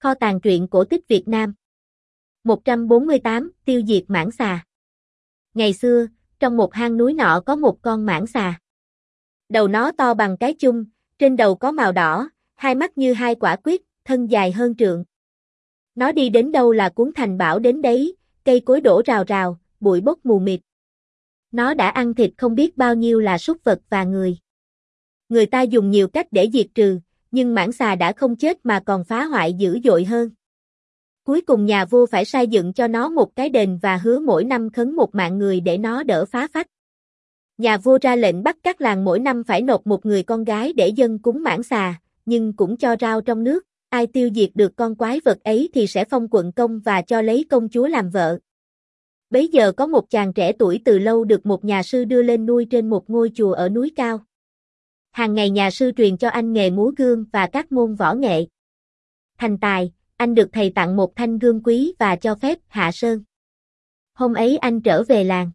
Kho tàng truyện cổ tích Việt Nam. 148, tiêu diệt mãng xà. Ngày xưa, trong một hang núi nọ có một con mãng xà. Đầu nó to bằng cái chung, trên đầu có màu đỏ, hai mắt như hai quả quýt, thân dài hơn trượng. Nó đi đến đâu là cuốn thành bão đến đấy, cây cối đổ rào rào, bụi bốc mù mịt. Nó đã ăn thịt không biết bao nhiêu là súc vật và người. Người ta dùng nhiều cách để diệt trừ, nhưng mãng xà đã không chết mà còn phá hoại dữ dội hơn. Cuối cùng nhà vua phải xây dựng cho nó một cái đền và hứa mỗi năm khấn một mạng người để nó đỡ phá phách. Nhà vua ra lệnh bắt các làng mỗi năm phải nộp một người con gái để dâng cúng mãng xà, nhưng cũng cho rao trong nước, ai tiêu diệt được con quái vật ấy thì sẽ phong quận công và cho lấy công chúa làm vợ. Bấy giờ có một chàng trẻ tuổi từ lâu được một nhà sư đưa lên nuôi trên một ngôi chùa ở núi cao. Hàng ngày nhà sư truyền cho anh nghề múa gươm và các môn võ nghệ. Thành tài, anh được thầy tặng một thanh gươm quý và cho phép hạ sơn. Hôm ấy anh trở về làng.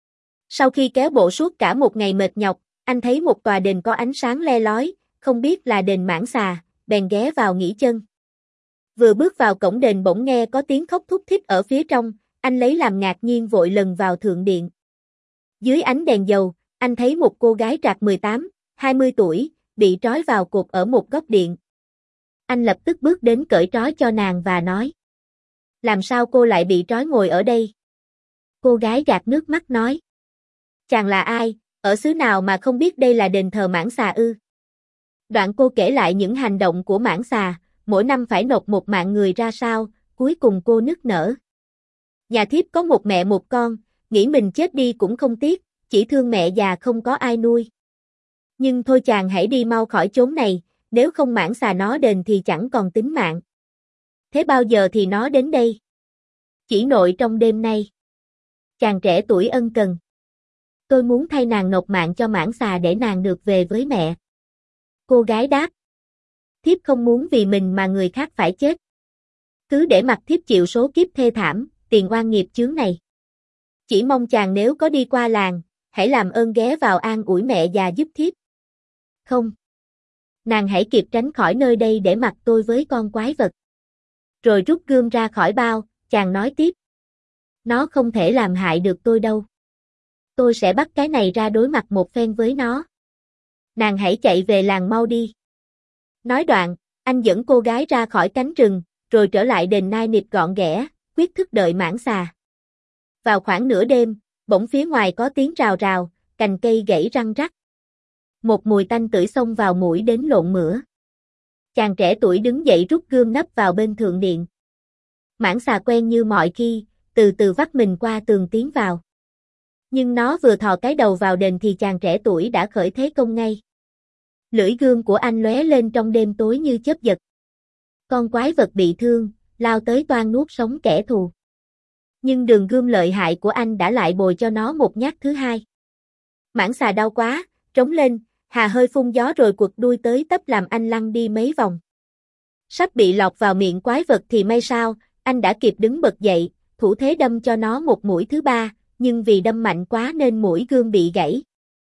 Sau khi kéo bộ suốt cả một ngày mệt nhọc, anh thấy một tòa đền có ánh sáng le lói, không biết là đền mãng xà, bèn ghé vào nghỉ chân. Vừa bước vào cổng đền bỗng nghe có tiếng khóc thút thít ở phía trong, anh lấy làm ngạc nhiên vội lần vào thượng điện. Dưới ánh đèn dầu, anh thấy một cô gái trạc 18, 20 tuổi, bị trói vào cột ở một góc điện. Anh lập tức bước đến cởi trói cho nàng và nói: "Làm sao cô lại bị trói ngồi ở đây?" Cô gái gạt nước mắt nói: "Chàng là ai, ở xứ nào mà không biết đây là đền thờ mãng xà ư?" Đoạn cô kể lại những hành động của mãng xà, mỗi năm phải nộp một mạng người ra sao, cuối cùng cô nức nở. Nhà thiếp có một mẹ một con, nghĩ mình chết đi cũng không tiếc, chỉ thương mẹ già không có ai nuôi. Nhưng thôi chàng hãy đi mau khỏi chốn này, nếu không mãng xà nó đền thì chẳng còn tính mạng. Thế bao giờ thì nó đến đây? Chỉ nội trong đêm nay. Chàng trẻ tuổi ân cần. Tôi muốn thay nàng nộp mạng cho mãng xà để nàng được về với mẹ. Cô gái đáp: Thiếp không muốn vì mình mà người khác phải chết. Cứ để mặc thiếp chịu số kiếp thê thảm, tiền oan nghiệp chướng này. Chỉ mong chàng nếu có đi qua làng, hãy làm ơn ghé vào an ủi mẹ già giúp thiếp. Không. Nàng hãy kịp tránh khỏi nơi đây để mặc tôi với con quái vật. Rồi rút gươm ra khỏi bao, chàng nói tiếp: Nó không thể làm hại được tôi đâu. Tôi sẽ bắt cái này ra đối mặt một phen với nó. Nàng hãy chạy về làng mau đi. Nói đoạn, anh dẫn cô gái ra khỏi cánh rừng, rồi trở lại đền nai nịt gọn ghẽ, quyết thức đợi mãng xà. Vào khoảng nửa đêm, bỗng phía ngoài có tiếng rào rào, cành cây gãy răng rắc. Một mùi tanh tưởi xông vào mũi đến lộn mửa. Chàng trẻ tuổi đứng dậy rút gươm nấp vào bên thượng điện. Mãng xà quen như mọi khi, từ từ vắt mình qua tường tiến vào. Nhưng nó vừa thò cái đầu vào đền thì chàng trẻ tuổi đã khởi thế công ngay. Lưỡi gươm của anh lóe lên trong đêm tối như chớp giật. Con quái vật bị thương, lao tới toan nuốt sống kẻ thù. Nhưng đường gươm lợi hại của anh đã lại bồi cho nó một nhát thứ hai. Mãng xà đau quá, trống lên, hà hơi phun gió rồi quật đuôi tới tấp làm anh lăn đi mấy vòng. Sắp bị lọt vào miệng quái vật thì may sao, anh đã kịp đứng bật dậy, thủ thế đâm cho nó một mũi thứ ba, nhưng vì đâm mạnh quá nên mũi gươm bị gãy.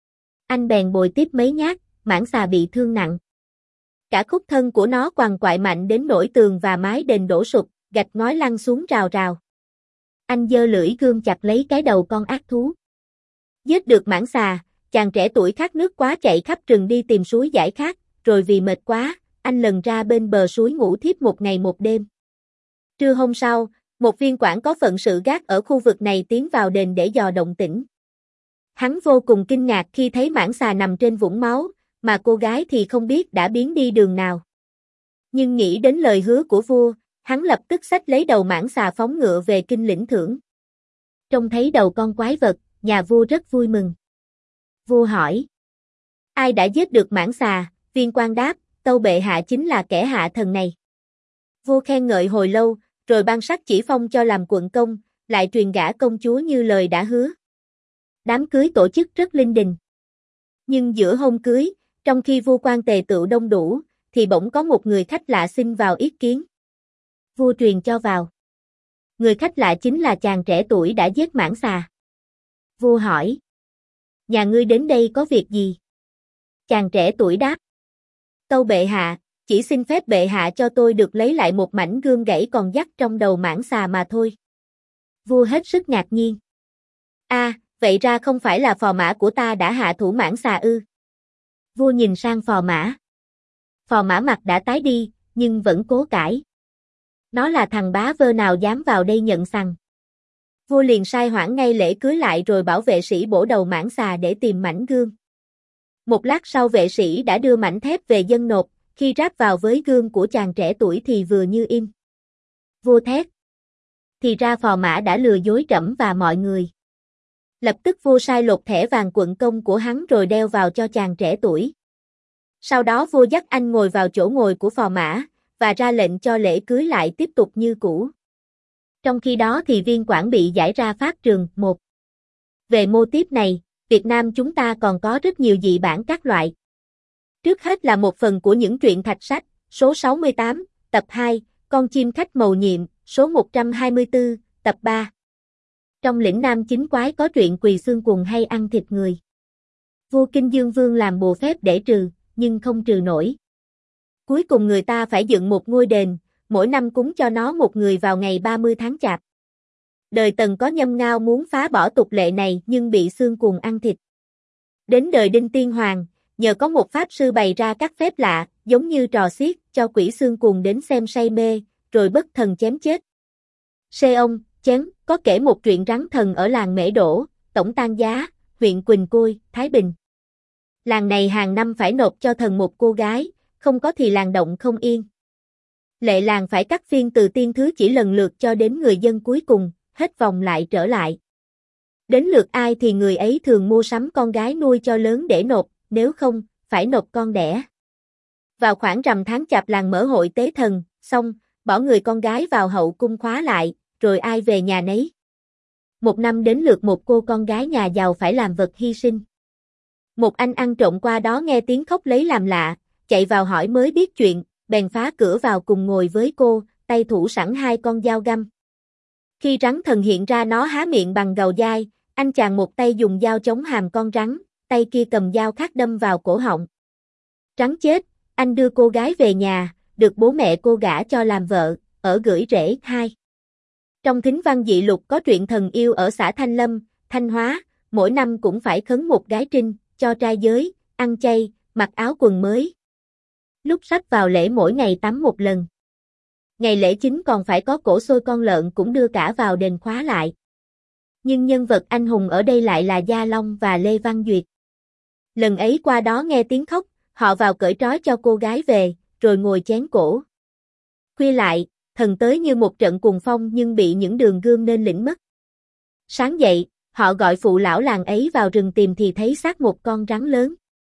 Anh bèn bồi tiếp mấy nhát, mãng xà bị thương nặng. Cả khúc thân của nó quằn quại mạnh đến nỗi tường và mái đền đổ sụp, gạch ngói lăn xuống rào rào. Anh giơ lưỡi gươm chặt lấy cái đầu con ác thú. Giết được mãng xà, chàng trẻ tuổi khát nước quá chạy khắp rừng đi tìm suối giải khát, rồi vì mệt quá, anh lần ra bên bờ suối ngủ thiếp một ngày một đêm. Trưa hôm sau, một viên quản có phận sự gác ở khu vực này tiến vào đền để dò động tĩnh. Hắn vô cùng kinh ngạc khi thấy mãng xà nằm trên vũng máu, mà cô gái thì không biết đã biến đi đường nào. Nhưng nghĩ đến lời hứa của vua, hắn lập tức xách lấy đầu mãng xà phóng ngựa về kinh lĩnh thưởng. Trông thấy đầu con quái vật, nhà vua rất vui mừng. Vua hỏi: Ai đã giết được mãng xà? Viên quan đáp: Tâu bệ hạ chính là kẻ hạ thần này. Vua khen ngợi hồi lâu, rồi ban sắc chỉ phong cho làm quận công, lại truyền gả công chúa như lời đã hứa. Đám cưới tổ chức rất linh đình. Nhưng giữa hôm cưới, trong khi vua quan tề tựu đông đủ, thì bỗng có một người khách lạ xin vào yết kiến. Vua truyền cho vào. Người khách lạ chính là chàng trẻ tuổi đã giết mãng xà. Vua hỏi: Nhà ngươi đến đây có việc gì? Chàng trẻ tuổi đáp: Tâu bệ hạ, Chỉ xin phép bệ hạ cho tôi được lấy lại một mảnh gươm gãy còn dắt trong đầu mãng xà mà thôi. Vua hết sức ngạc nhiên. Vậy ra không phải là phò mã của ta đã hạ thủ mãng xà ư? Vua nhìn sang phò mã. Phò mã mặt đã tái đi, nhưng vẫn cố cãi. Nó là thằng bá vơ nào dám vào đây nhận sằng. Vua liền sai hoãn ngay lễ cưới lại rồi bảo vệ sĩ bổ đầu mãng xà để tìm mảnh gươm. Một lát sau vệ sĩ đã đưa mảnh thép về dâng nộp, khi ráp vào với gươm của chàng trẻ tuổi thì vừa như in. Vua thét. Thì ra phò mã đã lừa dối trẫm và mọi người. Lập tức vua sai lột thẻ vàng quận công của hắn rồi đeo vào cho chàng trẻ tuổi. Sau đó vua dắt anh ngồi vào chỗ ngồi của phò mã, và ra lệnh cho lễ cưới lại tiếp tục như cũ. Trong khi đó thì viên quản bị giải ra pháp trường. 1. Về mô típ này, Việt Nam chúng ta còn có rất nhiều dị bản các loại. Trước hết là một phần của những truyện thạch sách, số 68, tập 2, Con chim khách mầu nhiệm, số 124, tập 3. Trong lĩnh Nam chính quái có truyện quỳ xương quần hay ăn thịt người. Vua Kinh Dương Vương làm bùa phép để trừ, nhưng không trừ nổi. Cuối cùng người ta phải dựng một ngôi đền, mỗi năm cúng cho nó một người vào ngày 30 tháng Chạp. Đời Tần có Nhâm Ngao muốn phá bỏ tục lệ này nhưng bị xương cuồng ăn thịt. Đến đời Đinh Tiên Hoàng, nhờ có một pháp sư bày ra các phép lạ, giống như trò xiết, cho quỷ xương cuồng đến xem say mê, rồi bất thần chém chết. Xê ông, chén, có kể một chuyện rắn thần ở làng Mễ Đỗ, Tổng Tan Giá, huyện Quỳnh Côi, Thái Bình. Làng này hàng năm phải nộp cho thần một cô gái, không có thì làng động không yên. Lệ làng phải cắt phiên từ tiên thứ chỉ lần lượt cho đến người dân cuối cùng, hết vòng lại trở lại. Đến lượt ai thì người ấy thường mua sắm con gái nuôi cho lớn để nộp, nếu không, phải nộp con đẻ. Vào khoảng rằm tháng Chạp làng mở hội tế thần, xong, bỏ người con gái vào hậu cung khóa lại, rồi ai về nhà nấy. Một năm đến lượt một cô con gái nhà giàu phải làm vật hy sinh. Một anh ăn trộm qua đó nghe tiếng khóc lấy làm lạ, chạy vào hỏi mới biết chuyện, bèn phá cửa vào cùng ngồi với cô, tay thủ sẵn hai con dao găm. Khi rắn thần hiện ra nó há miệng bằng gầu dai, anh chàng một tay dùng dao chống hàm con rắn, tay kia cầm dao khác đâm vào cổ họng. Rắn chết, anh đưa cô gái về nhà, được bố mẹ cô gả cho làm vợ, ở gửi rễ. 2. Trong thính văn dị lục có truyện thần yêu ở xã Thanh Lâm, Thanh Hóa, mỗi năm cũng phải khấn một gái trinh, cho trai giới, ăn chay, mặc áo quần mới. Lúc sắp vào lễ mỗi ngày tắm một lần. Ngày lễ chính còn phải có cỗ xôi con lợn cũng đưa cả vào đền khóa lại. Nhưng nhân vật anh hùng ở đây lại là Gia Long và Lê Văn Duyệt. Lần ấy qua đó nghe tiếng khóc, họ vào cởi trói cho cô gái về, rồi ngồi chén cổ. Khuya lại, thần tới như một trận cuồng phong nhưng bị những đường gươm nên lĩnh mất. Sáng dậy, họ gọi phụ lão làng ấy vào rừng tìm thì thấy xác một con rắn lớn.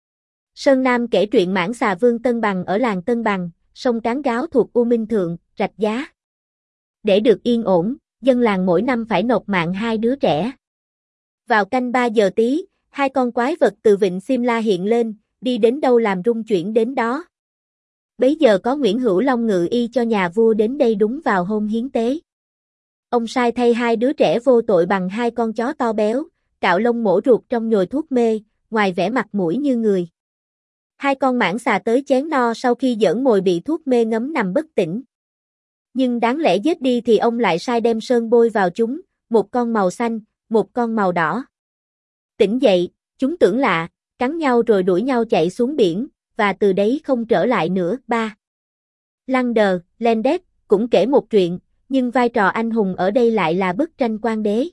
Sơn Nam kể truyện mãng xà vương Tân Bằng ở làng Tân Bằng, sông Cán Gáo thuộc U Minh Thượng, Rạch Giá. Để được yên ổn, dân làng mỗi năm phải nộp mạng hai đứa trẻ. Vào canh 3 giờ tí, hai con quái vật từ vịnh Simla hiện lên, đi đến đâu làm rung chuyển đến đó. Bấy giờ có Nguyễn Hữu Long ngự y cho nhà vua đến đây đúng vào hôm hiến tế. Ông sai thay hai đứa trẻ vô tội bằng hai con chó to béo, cạo lông mổ ruột trong nhồi thuốc mê, ngoài vẻ mặt mũi như người. Hai con mãng xà tới chén no sau khi giỡn mồi bị thuốc mê ngấm nằm bất tỉnh. Nhưng đáng lẽ giết đi thì ông lại sai đem sơn bôi vào chúng, một con màu xanh, một con màu đỏ. Tỉnh dậy, chúng tưởng lạ, cắn nhau rồi đuổi nhau chạy xuống biển, và từ đấy không trở lại nữa. 3. Lander, Landet, cũng kể một chuyện, nhưng vai trò anh hùng ở đây lại là bức tranh quan đế.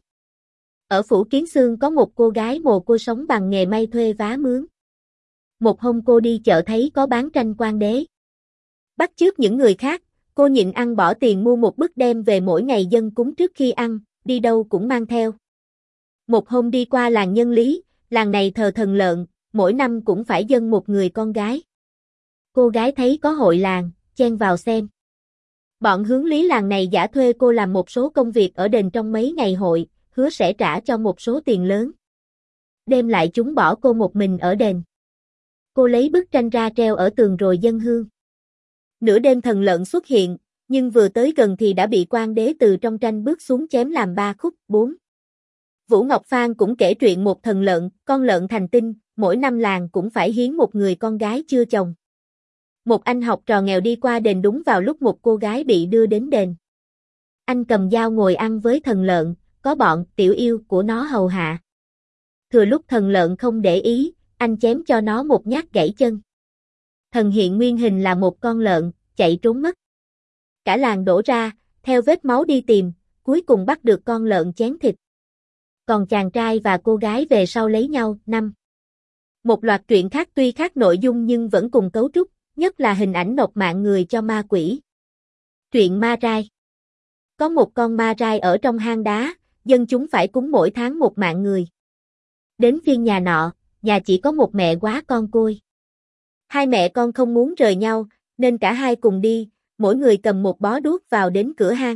Ở phủ Kiến Xương có một cô gái mồ côi sống bằng nghề may thuê vá mướn. Một hôm cô đi chợ thấy có bán tranh quan đế. Bắt chước những người khác, cô nhịn ăn bỏ tiền mua một bức đem về mỗi ngày dâng cúng trước khi ăn, đi đâu cũng mang theo. Một hôm đi qua làng Nhân Lý, làng này thờ thần lợn, mỗi năm cũng phải dâng một người con gái. Cô gái thấy có hội làng, chen vào xem. Bọn hướng lý làng này giả thuê cô làm một số công việc ở đền trong mấy ngày hội, hứa sẽ trả cho một số tiền lớn. Đêm lại chúng bỏ cô một mình ở đền. Cô lấy bức tranh ra treo ở tường rồi dâng hương. Nửa đêm thần lợn xuất hiện, nhưng vừa tới gần thì đã bị quan đế từ trong tranh bước xuống chém làm 3 khúc. 4. Vũ Ngọc Phan cũng kể chuyện một thần lợn, con lợn thành tinh, mỗi năm làng cũng phải hiến một người con gái chưa chồng. Một anh học trò nghèo đi qua đền đúng vào lúc một cô gái bị đưa đến đền. Anh cầm dao ngồi ăn với thần lợn, có bọn tiểu yêu của nó hầu hạ. Thừa lúc thần lợn không để ý, anh chém cho nó một nhát gãy chân. Thần hiện nguyên hình là một con lợn, chạy trốn mất. Cả làng đổ ra, theo vết máu đi tìm, cuối cùng bắt được con lợn chén thịt. Còn chàng trai và cô gái về sau lấy nhau. 5. Một loạt truyện khác tuy khác nội dung nhưng vẫn cùng cấu trúc, nhất là hình ảnh nộp mạng người cho ma quỷ. Truyện Ma Rai. Có một con ma rai ở trong hang đá, dân chúng phải cúng mỗi tháng một mạng người. Đến phiên nhà nọ, nhà chỉ có một mẹ quá con côi. Hai mẹ con không muốn rời nhau, nên cả hai cùng đi, mỗi người cầm một bó đuốc vào đến cửa hang.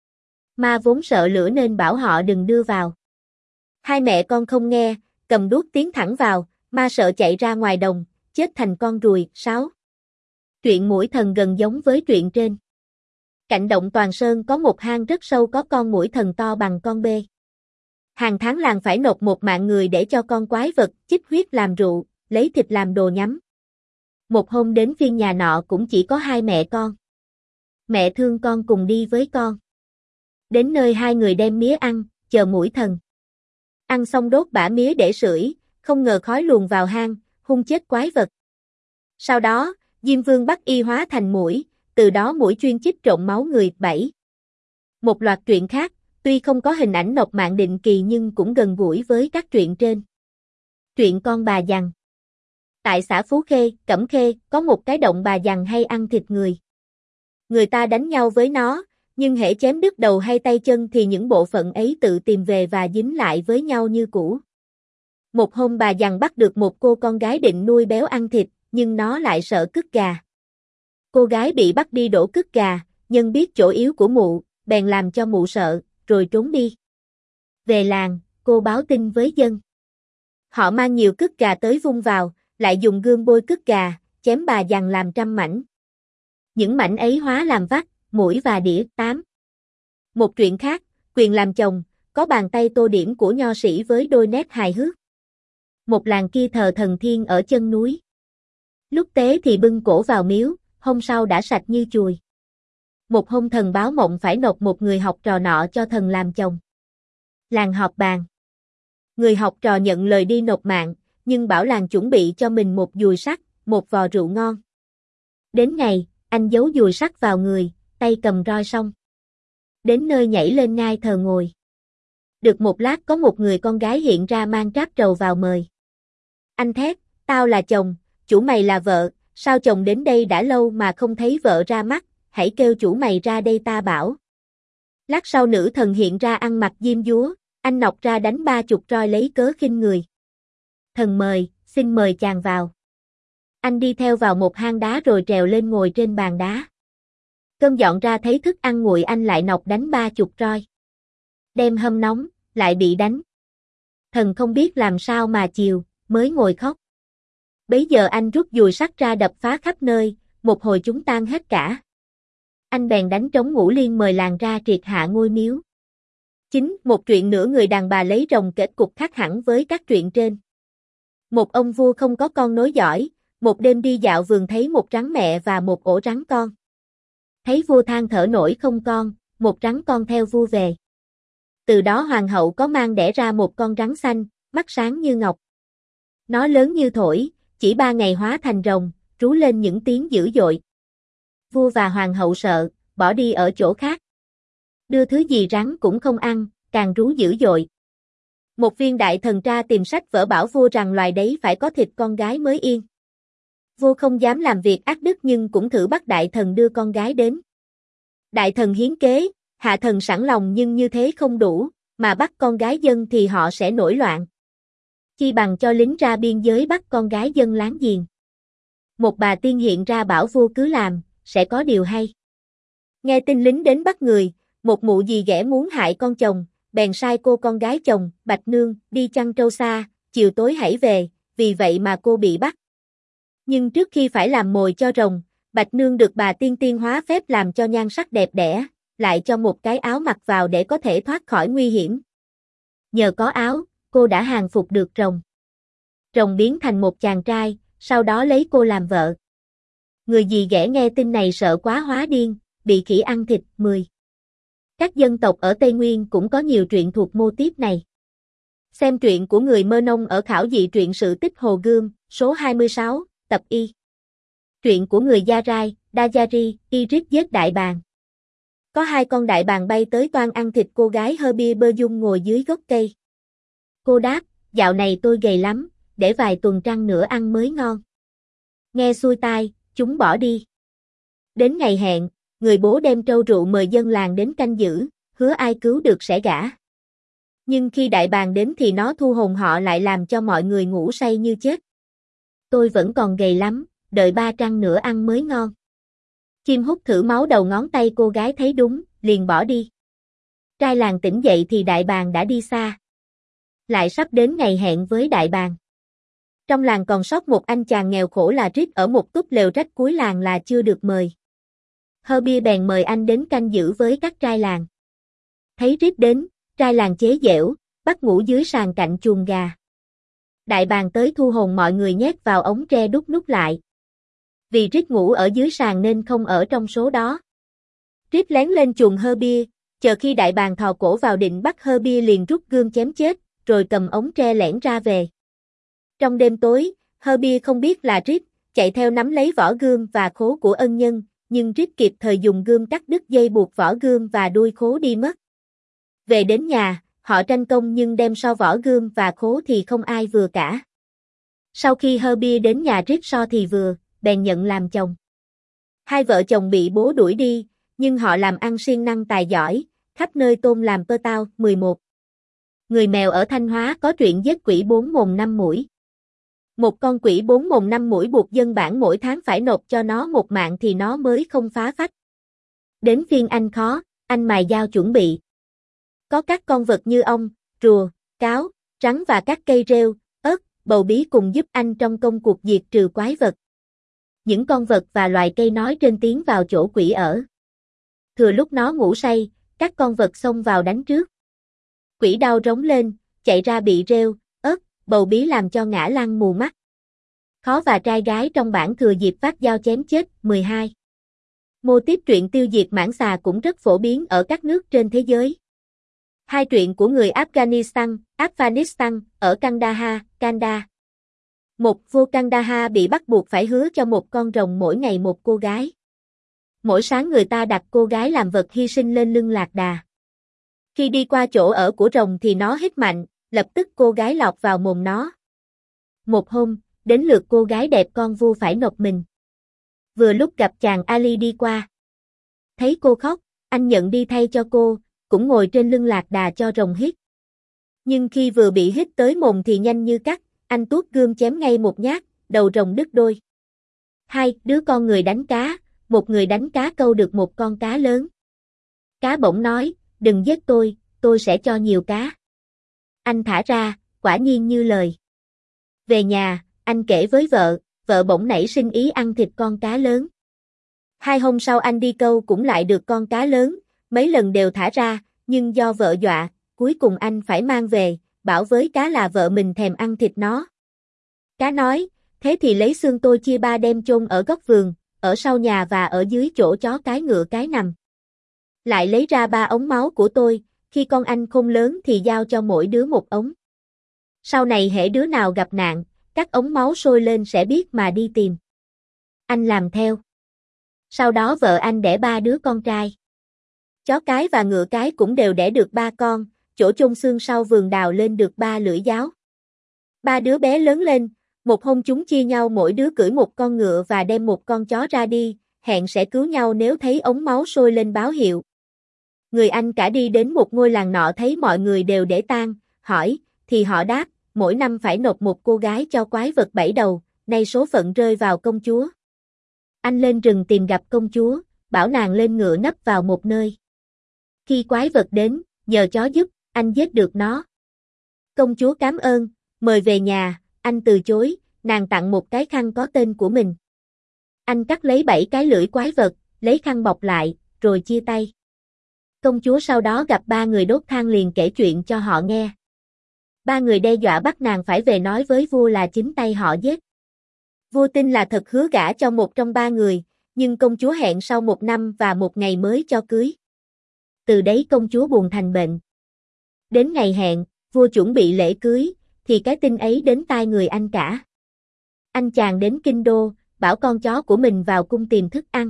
Ma vốn sợ lửa nên bảo họ đừng đưa vào. Hai mẹ con không nghe, cầm đuốc tiến thẳng vào, ma sợ chạy ra ngoài đồng, chết thành con ruồi. 6. Truyện Muỗi Thần gần giống với truyện trên. Cạnh động Toàn Sơn có một hang rất sâu có con muỗi thần to bằng con bê. Hàng tháng làng phải nộp một mạng người để cho con quái vật chích huyết làm rượu, lấy thịt làm đồ nhắm. Một hôm đến phiên nhà nọ cũng chỉ có hai mẹ con. Mẹ thương con cùng đi với con. Đến nơi hai người đem mía ăn, chờ muỗi thần. Ăn xong đốt bã mía để sưởi, không ngờ khói luồn vào hang, hung chết quái vật. Sau đó, Diêm Vương bắt y hóa thành muỗi, từ đó muỗi chuyên chích trộn máu người. 7. Một loạt truyện khác, tuy không có hình ảnh nộp mạng định kỳ nhưng cũng gần gũi với các truyện trên. Truyện Con Bà Dằn. Tại xã Phú Khê, Cẩm Khê, có một cái động bà dằn hay ăn thịt người. Người ta đánh nhau với nó, nhưng hễ chém đứt đầu hay tay chân thì những bộ phận ấy tự tìm về và dính lại với nhau như cũ. Một hôm bà dằn bắt được một cô con gái định nuôi béo ăn thịt, nhưng nó lại sợ cứt gà. Cô gái bị bắt đi đổ cứt gà, nhân biết chỗ yếu của mụ, bèn làm cho mụ sợ, rồi trốn đi. Về làng, cô báo tin với dân. Họ mang nhiều cứt gà tới vung vào, lại dùng gươm bôi cứt gà, chém bà dằn làm trăm mảnh. Những mảnh ấy hóa làm vắt, muỗi và đĩa. 8. Một truyện khác, Quyền làm chồng, có bàn tay tô điểm của nho sĩ với đôi nét hài hước. Một làng kia thờ thần thiên ở chân núi. Lúc tế thì bưng cổ vào miếu, hôm sau đã sạch như chùi. Một hôm thần báo mộng phải nộp một người học trò nọ cho thần làm chồng. Làng họp bàn. Người học trò nhận lời đi nộp mạng, nhưng bảo làng chuẩn bị cho mình một dùi sắt, một vò rượu ngon. Đến ngày, anh giấu dùi sắt vào người, tay cầm roi xong. Đến nơi nhảy lên ngai thờ ngồi. Được một lát có một người con gái hiện ra mang tráp trầu vào mời. Anh thét, tao là chồng, chủ mày là vợ, sao chồng đến đây đã lâu mà không thấy vợ ra mắt, hãy kêu chủ mày ra đây ta bảo. Lát sau nữ thần hiện ra ăn mặc diêm dúa, anh nọc ra đánh 30 roi lấy cớ khinh người. Thần mời, xin mời chàng vào. Anh đi theo vào một hang đá rồi trèo lên ngồi trên bàn đá. Cơn dọn ra thấy thức ăn nguội anh lại nọc đánh 30 roi. Đem hâm nóng, lại bị đánh. Thần không biết làm sao mà chiều, mới ngồi khóc. Bấy giờ anh rút dùi sắt ra đập phá khắp nơi, một hồi chúng tan hết cả. Anh bèn đánh trống ngũ liên mời làng ra triệt hạ ngôi miếu. 9. Một truyện nữa người đàn bà lấy rồng kết cục khác hẳn với các truyện trên. Một ông vua không có con nối dõi, một đêm đi dạo vườn thấy một rắn mẹ và một ổ rắn con. Thấy vua than thở nổi không con, một rắn con theo vua về. Từ đó hoàng hậu có mang đẻ ra một con rắn xanh, mắt sáng như ngọc. Nó lớn như thổi, chỉ 3 ngày hóa thành rồng, rú lên những tiếng dữ dội. Vua và hoàng hậu sợ, bỏ đi ở chỗ khác. Đưa thứ gì rắn cũng không ăn, càng rú dữ dội. Một viên đại thần tra tìm sách vở bảo vua rằng loài đấy phải có thịt con gái mới yên. Vua không dám làm việc ác đức nhưng cũng thử bắt đại thần đưa con gái đến. Đại thần hiến kế, hạ thần sẵn lòng nhưng như thế không đủ, mà bắt con gái dân thì họ sẽ nổi loạn. Chi bằng cho lính ra biên giới bắt con gái dân láng giềng. Một bà tiên hiện ra bảo vua cứ làm, sẽ có điều hay. Nghe tin lính đến bắt người, một mụ dì ghẻ muốn hại con chồng, bèn sai cô con gái chồng, Bạch Nương, đi chăn trâu xa, chiều tối hãy về, vì vậy mà cô bị bắt. Nhưng trước khi phải làm mồi cho rồng, Bạch Nương được bà tiên tiên hóa phép làm cho nhan sắc đẹp đẽ, lại cho một cái áo mặc vào để có thể thoát khỏi nguy hiểm. Nhờ có áo, cô đã hàng phục được rồng. Rồng biến thành một chàng trai, sau đó lấy cô làm vợ. Người gì ghẻ nghe tin này sợ quá hóa điên, bị khỉ ăn thịt. 10. Các dân tộc ở Tây Nguyên cũng có nhiều truyện thuộc mô típ này. Xem truyện của người Mơ Nông ở khảo dị truyện sự tích Hồ Gươm, số 26, tập Y. Truyện của người Gia Rai, Dajari, Iris giết đại bàng. Có hai con đại bàng bay tới toan ăn thịt cô gái Herbie Berjung ngồi dưới gốc cây. Cô đáp, dạo này tôi gầy lắm, để vài tuần trăng nữa ăn mới ngon. Nghe xuôi tai, chúng bỏ đi. Đến ngày hẹn, người bố đem trâu rượu mời dân làng đến canh giữ, hứa ai cứu được sẽ gả. Nhưng khi đại bàng đến thì nó thu hồn họ lại làm cho mọi người ngủ say như chết. Tôi vẫn còn gầy lắm, đợi 3 trăng nữa ăn mới ngon. Chim hút thử máu đầu ngón tay cô gái thấy đúng, liền bỏ đi. Trai làng tỉnh dậy thì đại bàng đã đi xa. Lại sắp đến ngày hẹn với đại bàng. Trong làng còn sót một anh chàng nghèo khổ là Rít ở một túp lều rách cuối làng là chưa được mời. Herbie bèn mời anh đến canh giữ với các trai làng. Thấy Rít đến, trai làng chế giễu, bắt ngủ dưới sàn cạnh chuồng gà. Đại bàng tới thu hồn mọi người nhét vào ống tre đút nút lại. Vì Rít ngủ ở dưới sàn nên không ở trong số đó. Rít lén lên chuồng Herbie, chờ khi đại bàng thò cổ vào định bắt Herbie liền rút gươm chém chết, rồi cầm ống tre lẻn ra về. Trong đêm tối, Herbie không biết là Rít, chạy theo nắm lấy vỏ gươm và khố của ân nhân, nhưng Rít kịp thời dùng gươm cắt đứt dây buộc vỏ gươm và đuôi khố đi mất. Về đến nhà, họ tranh công nhưng đem so vỏ gươm và khố thì không ai vừa cả. Sau khi Herbie đến nhà Rít so thì vừa, bèn nhận làm chồng. Hai vợ chồng bị bố đuổi đi, nhưng họ làm ăn siêng năng tài giỏi, khắp nơi tôn làm pơ tao. 11. Người mèo ở Thanh Hóa có chuyện giết quỷ 4 mồm 5 mũi. Một con quỷ 4 mồm 5 mũi buộc dân bản mỗi tháng phải nộp cho nó một mạng thì nó mới không phá phách. Đến phiên anh khó, anh mài dao chuẩn bị. Có các con vật như ong, rùa, cáo, rắn và các cây rêu, ớt, bầu bí cùng giúp anh trong công cuộc diệt trừ quái vật. Những con vật và loài cây nói trên tiếng vào chỗ quỷ ở. Thừa lúc nó ngủ say, các con vật xông vào đánh trước. Quỷ đau rống lên, chạy ra bị rêu, ớt, bầu bí làm cho ngã lăn mù mắt. Khó và trai gái trong bản thừa dịp phát dao chém chết. 12. Mô típ truyện tiêu diệt mãng xà cũng rất phổ biến ở các nước trên thế giới. Hai truyện của người Afghanistan, ở Kandahar, Kandahar. Một vua Kandahar bị bắt buộc phải hứa cho một con rồng mỗi ngày một cô gái. Mỗi sáng người ta đặt cô gái làm vật hy sinh lên lưng lạc đà. Khi đi qua chỗ ở của rồng thì nó hít mạnh, lập tức cô gái lọt vào mồm nó. Một hôm, đến lượt cô gái đẹp con vua phải nộp mình. Vừa lúc gặp chàng Ali đi qua. Thấy cô khóc, anh nhận đi thay cho cô, cũng ngồi trên lưng lạc đà cho rồng hít. Nhưng khi vừa bị hít tới mồm thì nhanh như cắt, anh tuốt gươm chém ngay một nhát, đầu rồng đứt đôi. Hai đứa con người đánh cá, một người đánh cá câu được một con cá lớn. Cá bỗng nói, đừng giết tôi sẽ cho nhiều cá. Anh thả ra, quả nhiên như lời. Về nhà, anh kể với vợ bỗng nảy sinh ý ăn thịt con cá lớn. 2 hôm sau anh đi câu cũng lại được con cá lớn, mấy lần đều thả ra, nhưng do vợ dọa, cuối cùng anh phải mang về, bảo với cá là vợ mình thèm ăn thịt nó. Cá nói, thế thì lấy xương tôi chia 3 đem chôn ở góc vườn, ở sau nhà và ở dưới chỗ chó cái ngựa cái nằm. Lại lấy ra 3 ống máu của tôi, khi con anh khôn lớn thì giao cho mỗi đứa một ống. Sau này hễ đứa nào gặp nạn, các ống máu sôi lên sẽ biết mà đi tìm. Anh làm theo. Sau đó vợ anh đẻ 3 đứa con trai. Chó cái và ngựa cái cũng đều đẻ được 3 con, chỗ chôn xương sau vườn đào lên được 3 lưỡi giáo. 3 đứa bé lớn lên, một hôm chúng chia nhau mỗi đứa cưỡi một con ngựa và đem một con chó ra đi, hẹn sẽ cứu nhau nếu thấy ống máu sôi lên báo hiệu. Người anh cả đi đến một ngôi làng nọ thấy mọi người đều để tang, hỏi, thì họ đáp, mỗi năm phải nộp một cô gái cho quái vật 7 đầu, nay số phận rơi vào công chúa. Anh lên rừng tìm gặp công chúa, bảo nàng lên ngựa nấp vào một nơi. Khi quái vật đến, nhờ chó giúp, anh giết được nó. Công chúa cảm ơn, mời về nhà, anh từ chối, nàng tặng một cái khăn có tên của mình. Anh cắt lấy 7 cái lưỡi quái vật, lấy khăn bọc lại, rồi chia tay. Công chúa sau đó gặp 3 người đốt than liền kể chuyện cho họ nghe. 3 người đe dọa bắt nàng phải về nói với vua là chính tay họ giết. Vua tin là thật hứa gả cho một trong ba người, nhưng công chúa hẹn sau 1 năm và 1 ngày mới cho cưới. Từ đấy công chúa buồn thành bệnh. Đến ngày hẹn, vua chuẩn bị lễ cưới, thì cái tin ấy đến tai người anh cả. Anh chàng đến kinh đô, bảo con chó của mình vào cung tìm thức ăn.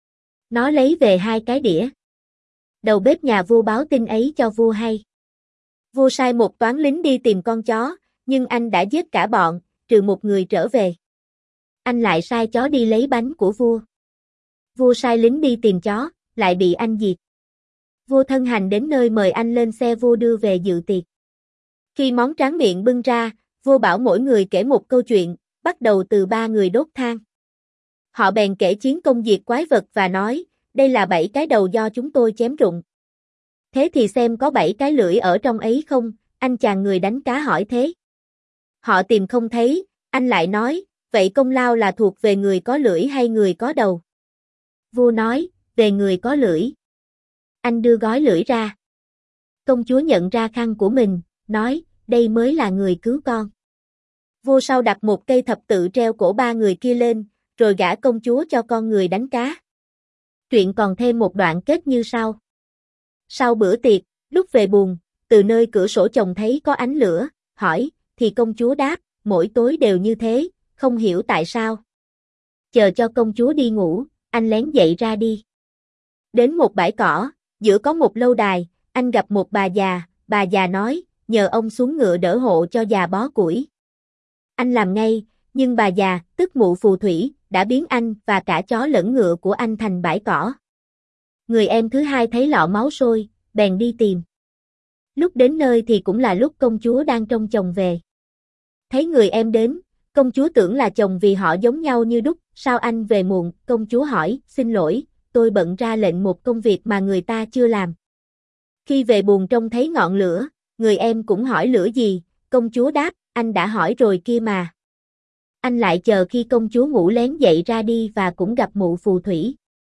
Nó lấy về 2 cái đĩa. Đầu bếp nhà vua báo tin ấy cho vua hay. Vua sai một toán lính đi tìm con chó, nhưng anh đã giết cả bọn, trừ một người trở về. Anh lại sai chó đi lấy bánh của vua. Vua sai lính đi tìm chó, lại bị anh diệt. Vua thân hành đến nơi mời anh lên xe vua đưa về dự tiệc. Khi món tráng miệng bưng ra, vua bảo mỗi người kể một câu chuyện, bắt đầu từ 3 người đốt than. Họ bèn kể chiến công diệt quái vật và nói, đây là 7 cái đầu do chúng tôi chém rụng. Thế thì xem có 7 cái lưỡi ở trong ấy không? Anh chàng người đánh cá hỏi thế. Họ tìm không thấy, anh lại nói, vậy công lao là thuộc về người có lưỡi hay người có đầu? Vua nói, về người có lưỡi. Anh đưa gói lưỡi ra. Công chúa nhận ra khăn của mình, nói, đây mới là người cứu con. Vua sau đặt một cây thập tự treo cổ 3 người kia lên, rồi gả công chúa cho con người đánh cá. Truyện còn thêm một đoạn kết như sau. Sau bữa tiệc, lúc về buồng, từ nơi cửa sổ chồng thấy có ánh lửa, hỏi, thì công chúa đáp, mỗi tối đều như thế, không hiểu tại sao. Chờ cho công chúa đi ngủ, anh lén dậy ra đi. Đến một bãi cỏ, giữa có một lâu đài, anh gặp một bà già nói, nhờ ông xuống ngựa đỡ hộ cho già bó củi. Anh làm ngay, nhưng bà già, tức mụ phù thủy, đã biến anh và cả chó lẫn ngựa của anh thành bãi cỏ. Người em thứ hai thấy lọ máu sôi, bèn đi tìm. Lúc đến nơi thì cũng là lúc công chúa đang trông chồng về. Thấy người em đến, công chúa tưởng là chồng vì họ giống nhau như đúc, sao anh về muộn? Công chúa hỏi, xin lỗi, tôi bận ra lệnh một công việc mà người ta chưa làm. Khi về buồng trông thấy ngọn lửa, người em cũng hỏi lửa gì, công chúa đáp, anh đã hỏi rồi kia mà. Anh lại chờ khi công chúa ngủ lén dậy ra đi và cũng gặp mụ phù thủy.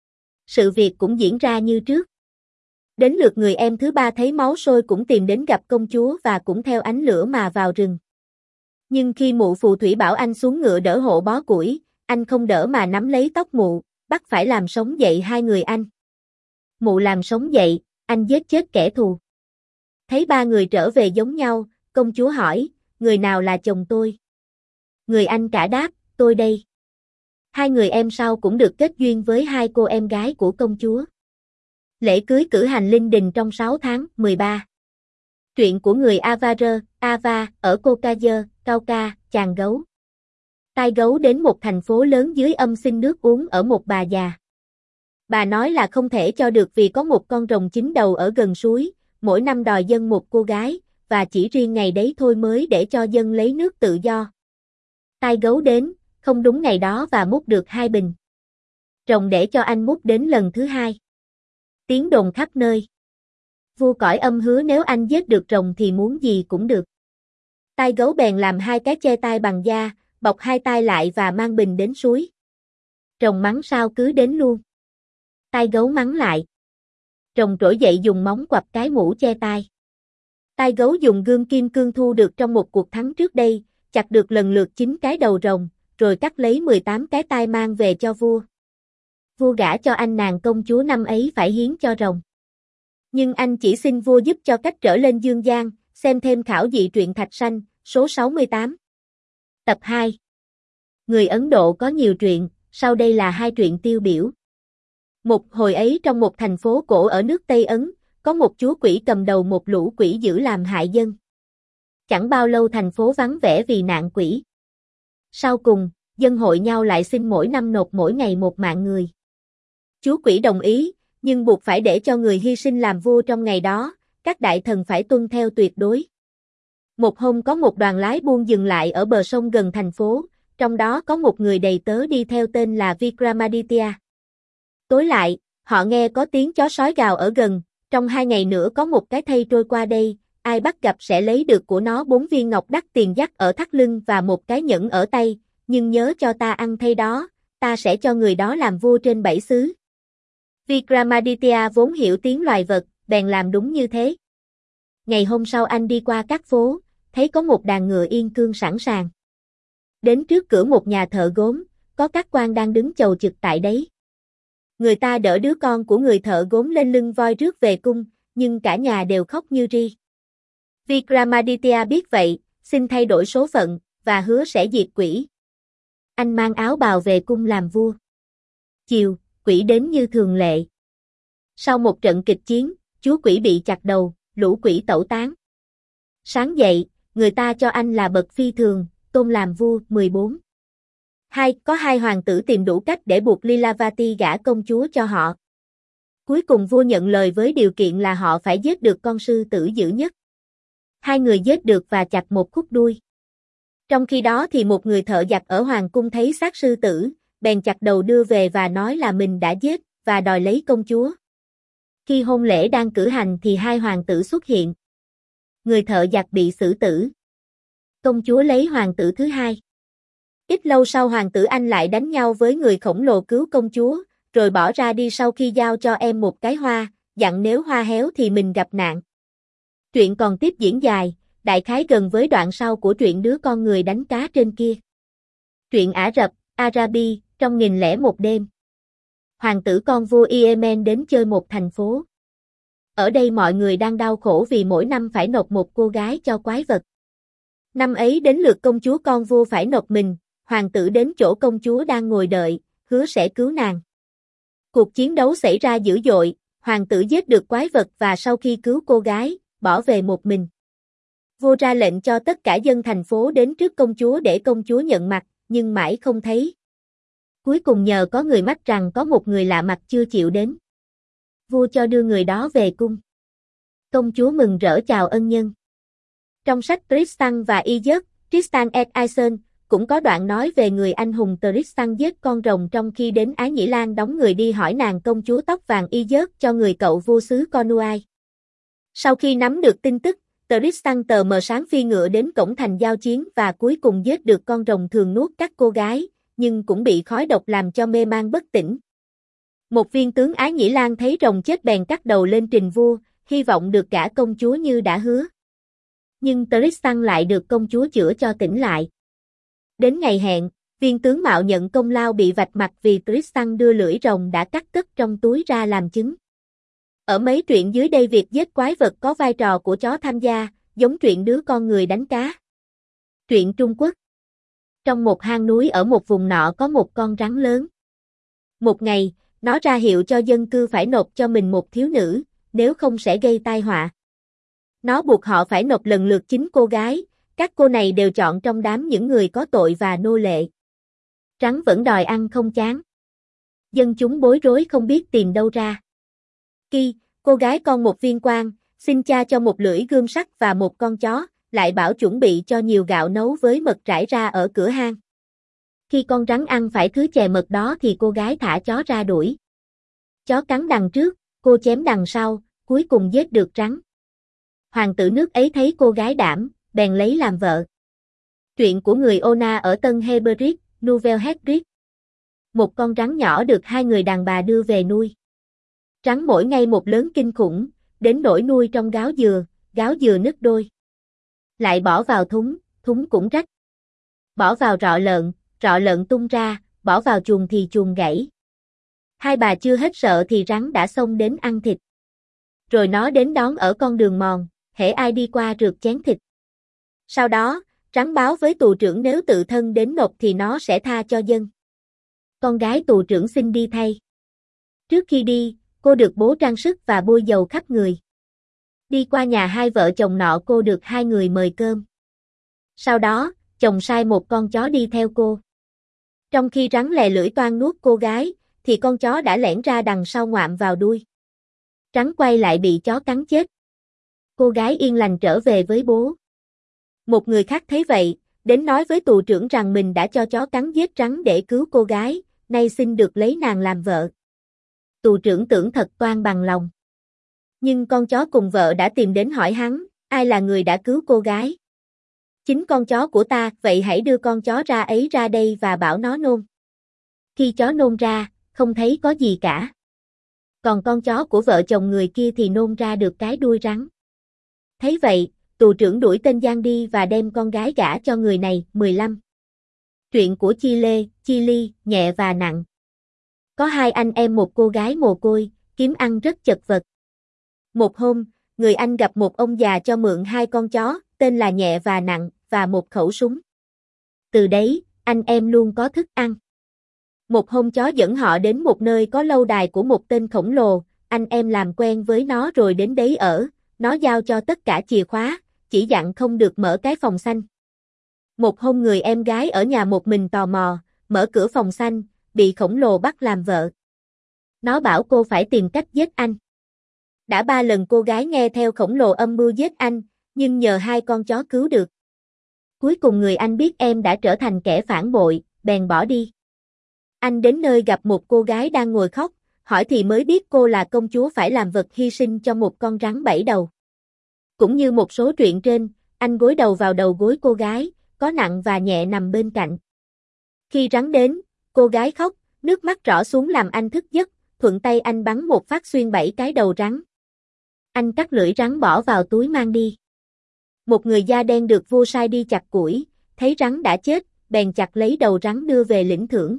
Sự việc cũng diễn ra như trước. Đến lượt người em thứ ba thấy máu sôi cũng tìm đến gặp công chúa và cũng theo ánh lửa mà vào rừng. Nhưng khi mụ phù thủy bảo anh xuống ngựa đỡ hộ bó củi, anh không đỡ mà nắm lấy tóc mụ, bắt phải làm sống dậy 2 người anh. Mụ làm sống dậy, anh giết chết kẻ thù. Thấy 3 người trở về giống nhau, công chúa hỏi, người nào là chồng tôi? Người anh cả đáp, tôi đây. 2 người em sau cũng được kết duyên với 2 cô em gái của công chúa. Lễ cưới cử hành linh đình trong 6 tháng, 13. Truyện của người Ava, ở Caucasia, Cauca, chàng gấu. Tai gấu đến một thành phố lớn dưới âm xin nước uống ở một bà già. Bà nói là không thể cho được vì có một con rồng 9 đầu ở gần suối, mỗi năm đòi dân một cô gái, và chỉ riêng ngày đấy thôi mới để cho dân lấy nước tự do. Tai gấu đến, không đúng ngày đó và múc được 2 bình. Rồng để cho anh múc đến lần thứ 2. Tiếng đồn khắp nơi. Vua cõi âm hứa nếu anh giết được rồng thì muốn gì cũng được. Tai gấu bèn làm 2 cái che tai bằng da, bọc 2 tai lại và mang bình đến suối. Rồng mắng sao cứ đến luôn. Tai gấu mắng lại. Rồng trỗi dậy dùng móng quặp cái mũ che tai. Tai gấu dùng gươm kim cương thu được trong một cuộc thắng trước đây, chặt được lần lượt 9 cái đầu rồng, rồi cắt lấy 18 cái tai mang về cho vua. Vua gả cho anh nàng công chúa năm ấy phải hiến cho rồng. Nhưng anh chỉ xin vua giúp cho cách trở lên dương gian, xem thêm khảo dị truyện Thạch Sanh, số 68. Tập 2. Người Ấn Độ có nhiều truyện, sau đây là 2 truyện tiêu biểu. Một hồi ấy trong một thành phố cổ ở nước Tây Ấn, có một chú quỷ cầm đầu một lũ quỷ dữ làm hại dân. Chẳng bao lâu thành phố vắng vẻ vì nạn quỷ. Sau cùng, dân hội nhau lại xin mỗi năm nộp mỗi ngày 1 mạng người. Chú quỷ đồng ý, nhưng buộc phải để cho người hy sinh làm vua trong ngày đó, các đại thần phải tuân theo tuyệt đối. Một hôm có một đoàn lái buôn dừng lại ở bờ sông gần thành phố, trong đó có một người đầy tớ đi theo tên là Vikramaditya. Tối lại, họ nghe có tiếng chó sói gào ở gần, trong 2 ngày nữa có một cái thây trôi qua đây, ai bắt gặp sẽ lấy được của nó 4 viên ngọc đắt tiền dắt ở thắt lưng và một cái nhẫn ở tay, nhưng nhớ cho ta ăn thây đó, ta sẽ cho người đó làm vua trên 7 xứ. Vikramaditya vốn hiểu tiếng loài vật, bèn làm đúng như thế. Ngày hôm sau anh đi qua các phố, thấy có một đàn ngựa yên cương sẵn sàng. Đến trước cửa một nhà thợ gốm, có các quan đang đứng chầu chực tại đấy. Người ta đỡ đứa con của người thợ gốm lên lưng voi rước về cung, nhưng cả nhà đều khóc như ri. Vikramaditya biết vậy, xin thay đổi số phận, và hứa sẽ diệt quỷ. Anh mang áo bào về cung làm vua. Chiều, quỷ đến như thường lệ. Sau một trận kịch chiến, chúa quỷ bị chặt đầu, lũ quỷ tẩu tán. Sáng dậy, người ta cho anh là bậc phi thường, tôn làm vua. 14. Có hai hoàng tử tìm đủ cách để buộc Lilavati gả công chúa cho họ. Cuối cùng vua nhận lời với điều kiện là họ phải giết được con sư tử dữ nhất. Hai người giết được và chặt một khúc đuôi. Trong khi đó thì một người thợ giặc ở hoàng cung thấy xác sư tử, bèn chặt đầu đưa về và nói là mình đã giết, và đòi lấy công chúa. Khi hôn lễ đang cử hành thì hai hoàng tử xuất hiện. Người thợ giặc bị xử tử. Công chúa lấy hoàng tử thứ hai. Ít lâu sau hoàng tử Anh lại đánh nhau với người khổng lồ cứu công chúa, rồi bỏ ra đi sau khi giao cho em một cái hoa, dặn nếu hoa héo thì mình gặp nạn. Truyện còn tiếp diễn dài, đại khái gần với đoạn sau của truyện đứa con người đánh cá trên kia. Truyện Ả Rập, Arabi, trong 1001 đêm. Hoàng tử con vua Yemen đến chơi một thành phố. Ở đây mọi người đang đau khổ vì mỗi năm phải nộp một cô gái cho quái vật. Năm ấy đến lượt công chúa con vua phải nộp mình, hoàng tử đến chỗ công chúa đang ngồi đợi, hứa sẽ cứu nàng. Cuộc chiến đấu xảy ra dữ dội, hoàng tử giết được quái vật và sau khi cứu cô gái, bỏ về một mình. Vua ra lệnh cho tất cả dân thành phố đến trước công chúa để công chúa nhận mặt, nhưng mãi không thấy. Cuối cùng nhờ có người mách rằng có một người lạ mặt chưa chịu đến. Vua cho đưa người đó về cung. Công chúa mừng rỡ chào ân nhân. Trong sách Tristan và Iseult, Tristan et Isolde, cũng có đoạn nói về người anh hùng Tristan giết con rồng trong khi đến Ái Nhĩ Lan đóng người đi hỏi nàng công chúa tóc vàng Iseult cho người cậu vua xứ Cornouailles. Sau khi nắm được tin tức, Tristan tờ mờ sáng phi ngựa đến cổng thành giao chiến và cuối cùng giết được con rồng thường nuốt các cô gái, nhưng cũng bị khói độc làm cho mê man bất tỉnh. Một viên tướng Ái Nhĩ Lan thấy rồng chết bèn cắt đầu lên trình vua, hy vọng được gả công chúa như đã hứa. Nhưng Tristan lại được công chúa chữa cho tỉnh lại. Đến ngày hẹn, viên tướng mạo nhận công lao bị vạch mặt vì Tristan đưa lưỡi rồng đã cắt cất trong túi ra làm chứng. Ở mấy truyện dưới đây việc giết quái vật có vai trò của chó tham gia, giống truyện đứa con người đánh cá. Truyện Trung Quốc. Trong một hang núi ở một vùng nọ có một con rắn lớn. Một ngày, nó ra hiệu cho dân cư phải nộp cho mình một thiếu nữ, nếu không sẽ gây tai họa. Nó buộc họ phải nộp lần lượt 9 cô gái, các cô này đều chọn trong đám những người có tội và nô lệ. Rắn vẫn đòi ăn không chán. Dân chúng bối rối không biết tìm đâu ra. Cô gái con một viên quan, xin cha cho một lưỡi gươm sắt và một con chó, lại bảo chuẩn bị cho nhiều gạo nấu với mật rải ra ở cửa hang. Khi con rắn ăn phải thứ chè mật đó thì cô gái thả chó ra đuổi. Chó cắn đằng trước, cô chém đằng sau, cuối cùng giết được rắn. Hoàng tử nước ấy thấy cô gái đảm, bèn lấy làm vợ. Truyện của người Ona ở Tân Hebrides, Nouvelle Hebrides. Một con rắn nhỏ được hai người đàn bà đưa về nuôi. Rắn mỗi ngày một lớn kinh khủng, đến nỗi nuôi trong gáo dừa nứt đôi. Lại bỏ vào thúng cũng rách. Bỏ vào rọ lợn tung ra, bỏ vào chuồng thì chuồng gãy. Hai bà chưa hết sợ thì rắn đã xông đến ăn thịt. Rồi nó đến đón ở con đường mòn, hễ ai đi qua rượt chén thịt. Sau đó, rắn báo với tù trưởng nếu tự thân đến nộp thì nó sẽ tha cho dân. Con gái tù trưởng xin đi thay. Trước khi đi, cô được bố trang sức và bôi dầu khắp người. Đi qua nhà hai vợ chồng nọ cô được hai người mời cơm. Sau đó, chồng sai một con chó đi theo cô. Trong khi rắn lè lưỡi toan nuốt cô gái, thì con chó đã lẻn ra đằng sau ngoạm vào đuôi. Rắn quay lại bị chó cắn chết. Cô gái yên lành trở về với bố. Một người khác thấy vậy, đến nói với tù trưởng rằng mình đã cho chó cắn giết rắn để cứu cô gái, nay xin được lấy nàng làm vợ. Tù trưởng tưởng thật toan bằng lòng. Nhưng con chó cùng vợ đã tìm đến hỏi hắn, ai là người đã cứu cô gái? Chính con chó của ta, vậy hãy đưa con chó ấy ra đây và bảo nó nôn. Khi chó nôn ra, không thấy có gì cả. Còn con chó của vợ chồng người kia thì nôn ra được cái đuôi rắn. Thấy vậy, tù trưởng đuổi tên gian đi và đem con gái gả cho người này. 15. Truyện của Chi Ly, nhẹ và nặng. Có hai anh em một cô gái mồ côi, kiếm ăn rất chật vật. Một hôm, người anh gặp một ông già cho mượn hai con chó, tên là Nhẹ và Nặng, và một khẩu súng. Từ đấy, anh em luôn có thức ăn. Một hôm chó dẫn họ đến một nơi có lâu đài của một tên khổng lồ, anh em làm quen với nó rồi đến đấy ở, nó giao cho tất cả chìa khóa, chỉ dặn không được mở cái phòng xanh. Một hôm người em gái ở nhà một mình tò mò, mở cửa phòng xanh, bị khổng lồ bắt làm vợ. Nó bảo cô phải tìm cách giết anh. Đã 3 lần cô gái nghe theo khổng lồ âm mưu giết anh, nhưng nhờ hai con chó cứu được. Cuối cùng người anh biết em đã trở thành kẻ phản bội, bèn bỏ đi. Anh đến nơi gặp một cô gái đang ngồi khóc, hỏi thì mới biết cô là công chúa phải làm vật hy sinh cho một con rắn 7 đầu. Cũng như một số truyện trên, anh gối đầu vào đầu gối cô gái, có Nặng và Nhẹ nằm bên cạnh. Khi rắn đến, cô gái khóc, nước mắt rỏ xuống làm anh thức giấc, thuận tay anh bắn một phát xuyên 7 cái đầu rắn. Anh cắt lưỡi rắn bỏ vào túi mang đi. Một người da đen được vua sai đi chặt củi, thấy rắn đã chết, bèn chặt lấy đầu rắn đưa về lĩnh thưởng.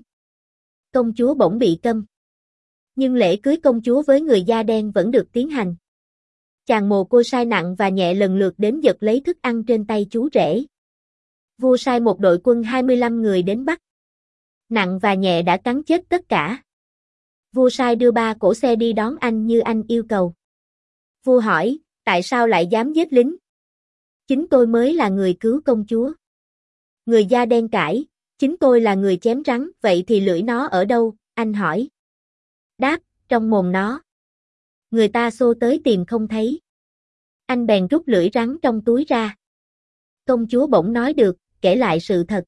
Công chúa bỗng bị câm. Nhưng lễ cưới công chúa với người da đen vẫn được tiến hành. Chàng mồ côi sai Nặng và Nhẹ lần lượt đến giật lấy thức ăn trên tay chú rể. Vua sai một đội quân 25 người đến bắt. Nặng và Nhẹ đã cắn chết tất cả. Vua sai đưa 3 cỗ xe đi đón anh như anh yêu cầu. Vua hỏi, tại sao lại dám giết lính? Chính tôi mới là người cứu công chúa. Người da đen cãi, chính tôi là người chém rắn, vậy thì lưỡi nó ở đâu? Anh hỏi. Đáp, trong mồm nó. Người ta xô tới tìm không thấy. Anh bèn rút lưỡi rắn trong túi ra. Công chúa bỗng nói được, kể lại sự thật.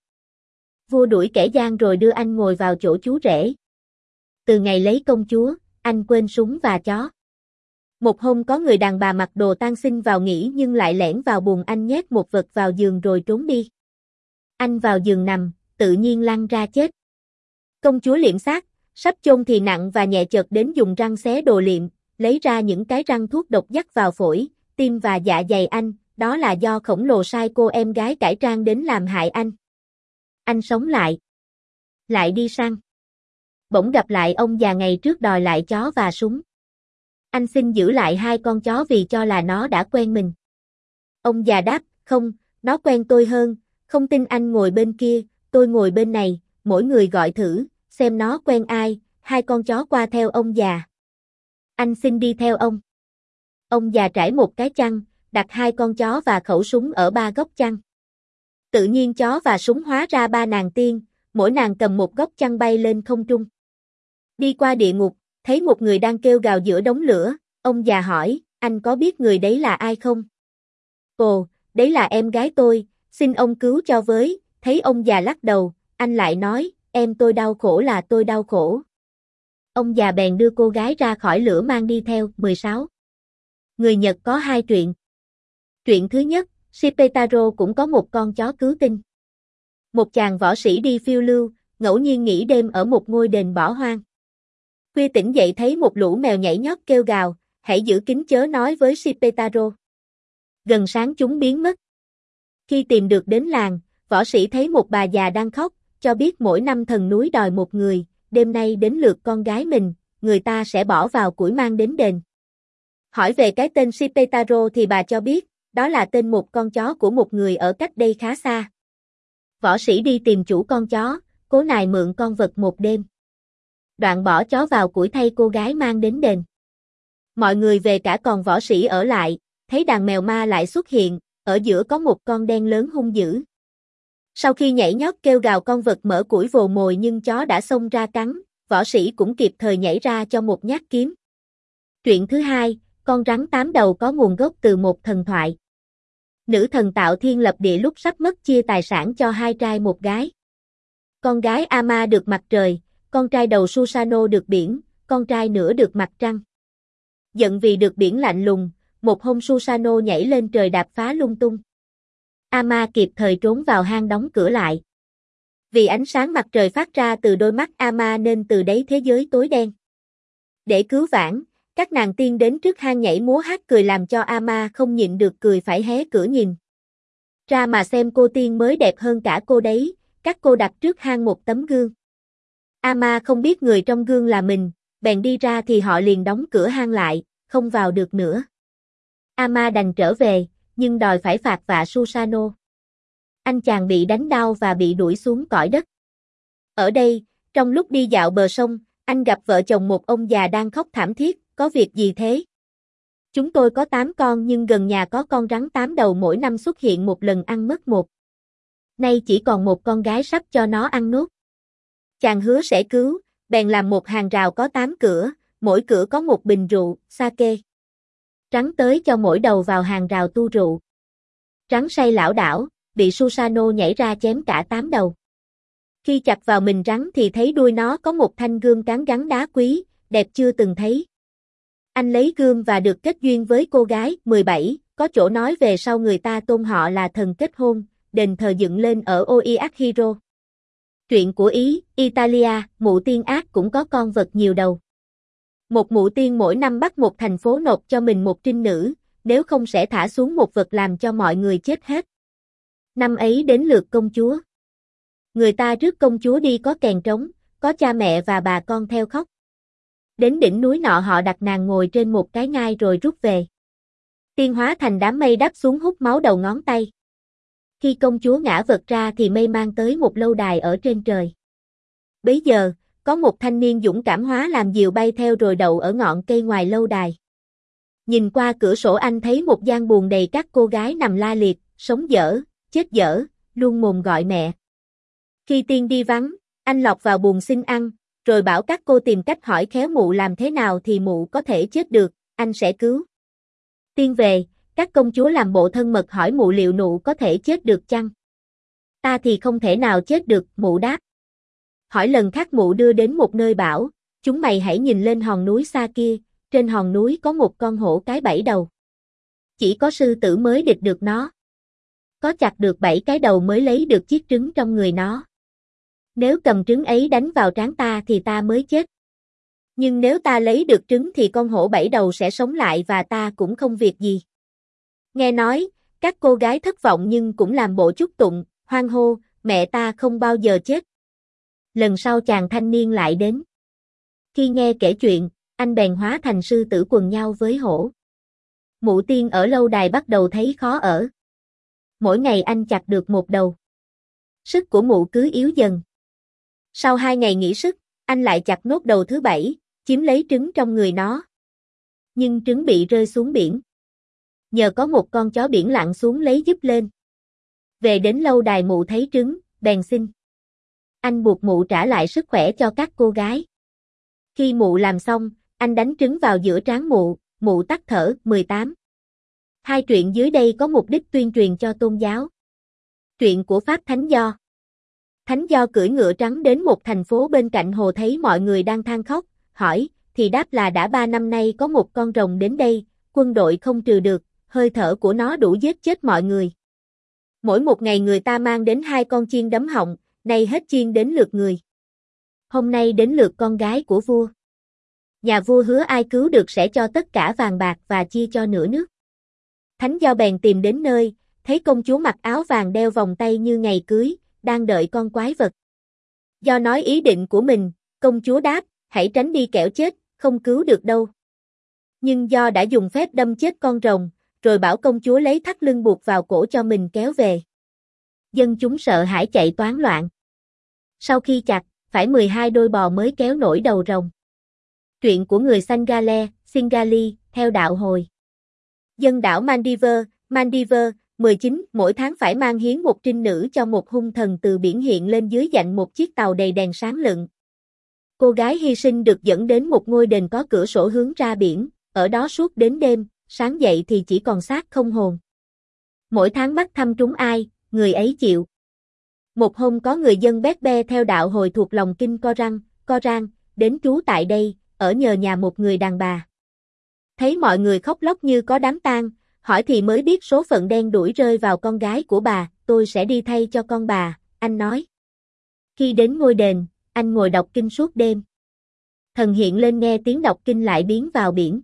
Vua đuổi kẻ gian rồi đưa anh ngồi vào chỗ chú rể. Từ ngày lấy công chúa, anh quên súng và chó. Một hôm có người đàn bà mặc đồ tang xin vào nghỉ nhưng lại lẻn vào buồng anh nhét một vật vào giường rồi trốn đi. Anh vào giường nằm, tự nhiên lăn ra chết. Công chúa liệm xác, sắp chôn thì Nặng và Nhẹ chợt đến dùng răng xé đồ liệm, lấy ra những cái răng thuốc độc dắt vào phổi, tim và dạ dày anh, đó là do khổng lồ sai cô em gái cải trang đến làm hại anh. Anh sống lại. Lại đi săn. Bỗng gặp lại ông già ngày trước đòi lại chó và súng. Anh xin giữ lại hai con chó vì cho là nó đã quen mình. Ông già đáp, không, nó quen tôi hơn, không tin anh ngồi bên kia, tôi ngồi bên này, mỗi người gọi thử, xem nó quen ai, hai con chó qua theo ông già. Anh xin đi theo ông. Ông già trải một cái chăn, đặt hai con chó và khẩu súng ở 3 góc chăn. Tự nhiên chó và súng hóa ra 3 nàng tiên, mỗi nàng cầm một góc chăn bay lên không trung. Đi qua địa ngục, thấy một người đang kêu gào giữa đống lửa, ông già hỏi, anh có biết người đấy là ai không? Ồ, đấy là em gái tôi, xin ông cứu cho với, thấy ông già lắc đầu, anh lại nói, em tôi đau khổ là tôi đau khổ. Ông già bèn đưa cô gái ra khỏi lửa mang đi theo. 16. Người Nhật có 2 truyện. Truyện thứ nhất, Shipetaro cũng có một con chó cứu tinh. Một chàng võ sĩ đi phiêu lưu, ngẫu nhiên nghỉ đêm ở một ngôi đền bỏ hoang. Khuya tỉnh dậy thấy một lũ mèo nhảy nhót kêu gào, hãy giữ kín chớ nói với Shipetaro. Gần sáng chúng biến mất. Khi tìm được đến làng, võ sĩ thấy một bà già đang khóc, cho biết mỗi năm thần núi đòi một người, đêm nay đến lượt con gái mình, người ta sẽ bỏ vào củi mang đến đền. Hỏi về cái tên Shipetaro thì bà cho biết, đó là tên một con chó của một người ở cách đây khá xa. Võ sĩ đi tìm chủ con chó, cố nài mượn con vật một đêm. Đoạn bỏ chó vào củi thay cô gái mang đến đền. Mọi người về cả còn võ sĩ ở lại, thấy đàn mèo ma lại xuất hiện, ở giữa có một con đen lớn hung dữ. Sau khi nhảy nhót kêu gào con vật mở củi vồ mồi nhưng chó đã xông ra cắn, võ sĩ cũng kịp thời nhảy ra cho một nhát kiếm. Truyện thứ hai, con rắn 8 đầu có nguồn gốc từ một thần thoại. Nữ thần tạo thiên lập địa lúc sắp mất chia tài sản cho 2 trai 1 gái. Con gái Ama được mặt trời, con trai đầu Susano được biển, con trai nữa được mặt trăng. Giận vì được biển lạnh lùng, một hôm Susano nhảy lên trời đạp phá lung tung. Ama kịp thời trốn vào hang đóng cửa lại. Vì ánh sáng mặt trời phát ra từ đôi mắt Ama nên từ đấy thế giới tối đen. Để cứu vãn, các nàng tiên đến trước hang nhảy múa hát cười làm cho Ama không nhịn được cười phải hé cửa nhìn. Ra mà xem cô tiên mới đẹp hơn cả cô đấy, các cô đặt trước hang một tấm gương. Ama không biết người trong gương là mình, bèn đi ra thì họ liền đóng cửa hang lại, không vào được nữa. Ama đành trở về, nhưng đòi phải phạt vạ Susano. Anh chàng bị đánh đau và bị đuổi xuống cõi đất. Ở đây, trong lúc đi dạo bờ sông, anh gặp vợ chồng một ông già đang khóc thảm thiết, có việc gì thế? Chúng tôi có 8 con nhưng gần nhà có con rắn 8 đầu mỗi năm xuất hiện một lần ăn mất một. Nay chỉ còn một con gái sắp cho nó ăn nốt. Chàng hứa sẽ cứu, bèn làm một hàng rào có 8 cửa, mỗi cửa có một bình rượu, sake. Rắn tới cho mỗi đầu vào hàng rào tu rượu. Rắn say lảo đảo, bị Susano nhảy ra chém cả 8 đầu. Khi chặt vào mình rắn thì thấy đuôi nó có một thanh gươm cán gắn đá quý, đẹp chưa từng thấy. Anh lấy gươm và được kết duyên với cô gái 17, có chỗ nói về sau người ta tôn họ là thần kết hôn, đền thờ dựng lên ở Oiakhiro. Truyện của Ý, Italia, mụ tiên ác cũng có con vật nhiều đầu. Một mụ tiên mỗi năm bắt một thành phố nộp cho mình một trinh nữ, nếu không sẽ thả xuống một vật làm cho mọi người chết hết. Năm ấy đến lượt công chúa. Người ta rước công chúa đi có kèn trống, có cha mẹ và bà con theo khóc. Đến đỉnh núi nọ họ đặt nàng ngồi trên một cái ngai rồi rút về. Tiên hóa thành đám mây đáp xuống hút máu đầu ngón tay. Khi công chúa ngã vật ra thì mây mang tới một lâu đài ở trên trời. Bấy giờ, có một thanh niên dũng cảm hóa làm diều bay theo rồi đậu ở ngọn cây ngoài lâu đài. Nhìn qua cửa sổ anh thấy một gian buồng đầy các cô gái nằm la liệt, sống dở, chết dở, luôn mồm gọi mẹ. Khi tiên đi vắng, anh lọc vào buồng xin ăn, rồi bảo các cô tìm cách hỏi khéo mụ làm thế nào thì mụ có thể chết được, anh sẽ cứu. Tiên về, các công chúa làm bộ thân mật hỏi mụ liệu nụ có thể chết được chăng? Ta thì không thể nào chết được, mụ đáp. Hỏi lần khác mụ đưa đến một nơi bảo, chúng mày hãy nhìn lên hòn núi xa kia, trên hòn núi có một con hổ cái 7 đầu. Chỉ có sư tử mới địch được nó. Có chặt được 7 cái đầu mới lấy được chiếc trứng trong người nó. Nếu cầm trứng ấy đánh vào trán ta thì ta mới chết. Nhưng nếu ta lấy được trứng thì con hổ 7 đầu sẽ sống lại và ta cũng không việc gì. Nghe nói, các cô gái thất vọng nhưng cũng làm bộ chúc tụng, hoan hô, mẹ ta không bao giờ chết. Lần sau chàng thanh niên lại đến. Khi nghe kể chuyện, anh bèn hóa thành sư tử quần nhau với hổ. Mụ tiên ở lâu đài bắt đầu thấy khó ở. Mỗi ngày anh chặt được một đầu. Sức của mụ cứ yếu dần. Sau 2 ngày nghỉ sức, anh lại chặt nốt đầu thứ 7, chiếm lấy trứng trong người nó. Nhưng trứng bị rơi xuống biển. Nhờ có một con chó biển lặn xuống lấy giúp lên. Về đến lâu đài mụ thấy trứng, bèn xin. Anh buộc mụ trả lại sức khỏe cho các cô gái. Khi mụ làm xong, anh đánh trứng vào giữa trán mụ, mụ tắt thở. 18. Hai truyện dưới đây có mục đích tuyên truyền cho tôn giáo. Truyện của Pháp Thánh Do. Thánh Do cưỡi ngựa trắng đến một thành phố bên cạnh hồ thấy mọi người đang than khóc, hỏi, thì đáp là đã 3 năm nay có một con rồng đến đây, quân đội không trừ được, hơi thở của nó đủ giết chết mọi người. Mỗi một ngày người ta mang đến 2 con chiên đấm họng, nay hết chiên đến lượt người. Hôm nay đến lượt con gái của vua. Nhà vua hứa ai cứu được sẽ cho tất cả vàng bạc và chia cho nửa nước. Thánh Do bèn tìm đến nơi, thấy công chúa mặc áo vàng đeo vòng tay như ngày cưới, đang đợi con quái vật. Do nói ý định của mình, công chúa đáp, hãy tránh đi kẻo chết, không cứu được đâu. Nhưng Do đã dùng phép đâm chết con rồng, rồi bảo công chúa lấy thắt lưng buộc vào cổ cho mình kéo về. Dân chúng sợ hãi chạy toán loạn. Sau khi chặt, phải 12 đôi bò mới kéo nổi đầu rồng. Truyện của người Sangale, Singali, theo đạo Hồi. Dân đảo Maldives, 19, mỗi tháng phải mang hiến một trinh nữ cho một hung thần từ biển hiện lên dưới dạnh một chiếc tàu đầy đèn sáng lựng. Cô gái hy sinh được dẫn đến một ngôi đền có cửa sổ hướng ra biển, ở đó suốt đến đêm, sáng dậy thì chỉ còn xác không hồn. Mỗi tháng bắt thăm trúng ai, người ấy chịu. Một hôm có người dân Bét Be theo đạo Hồi thuộc lòng kinh Koran, đến trú tại đây, ở nhờ nhà một người đàn bà. Thấy mọi người khóc lóc như có đám tang, hỏi thì mới biết số phận đen đủi rơi vào con gái của bà, tôi sẽ đi thay cho con bà, anh nói. Khi đến ngôi đền, anh ngồi đọc kinh suốt đêm. Thần hiện lên nghe tiếng đọc kinh lại biến vào biển.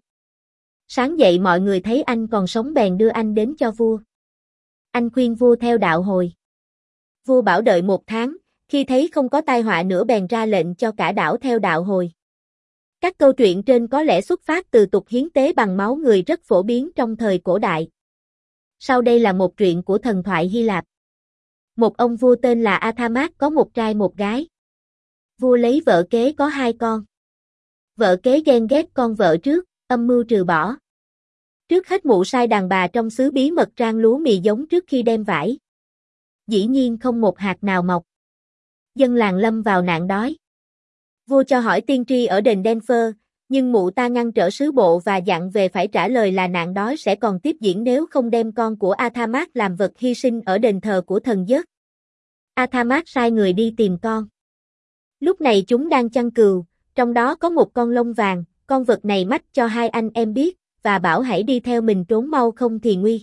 Sáng dậy mọi người thấy anh còn sống bèn đưa anh đến cho vua. Anh khuyên vua theo đạo Hồi. Vua bảo đợi 1 tháng, Khi thấy không có tai họa nữa bèn ra lệnh cho cả đảo theo đạo hồi. Các câu chuyện trên có lẽ xuất phát từ tục hiến tế bằng máu người rất phổ biến trong thời cổ đại. Sau đây là một truyện của thần thoại Hy Lạp. Một ông vua tên là Athamas có một trai một gái. Vua lấy vợ kế có 2 con. Vợ kế ghen ghét con vợ trước, âm mưu trừ bỏ. Trước hết mụ sai đàn bà trong xứ bí mật rang lúa mì giống trước khi đem vải. Dĩ nhiên không một hạt nào mọc. Dân làng lâm vào nạn đói. Vua cho hỏi tiên tri ở đền Denver, nhưng mụ ta ngăn trở sứ bộ và dặn về phải trả lời là nạn đói sẽ còn tiếp diễn nếu không đem con của Athamas làm vật hy sinh ở đền thờ của thần giấc. Athamas sai người đi tìm con. Lúc này chúng đang chăn cừu, trong đó có một con lông vàng, con vật này mách cho 2 anh em biết, và bảo hãy đi theo mình trốn mau không thì nguy.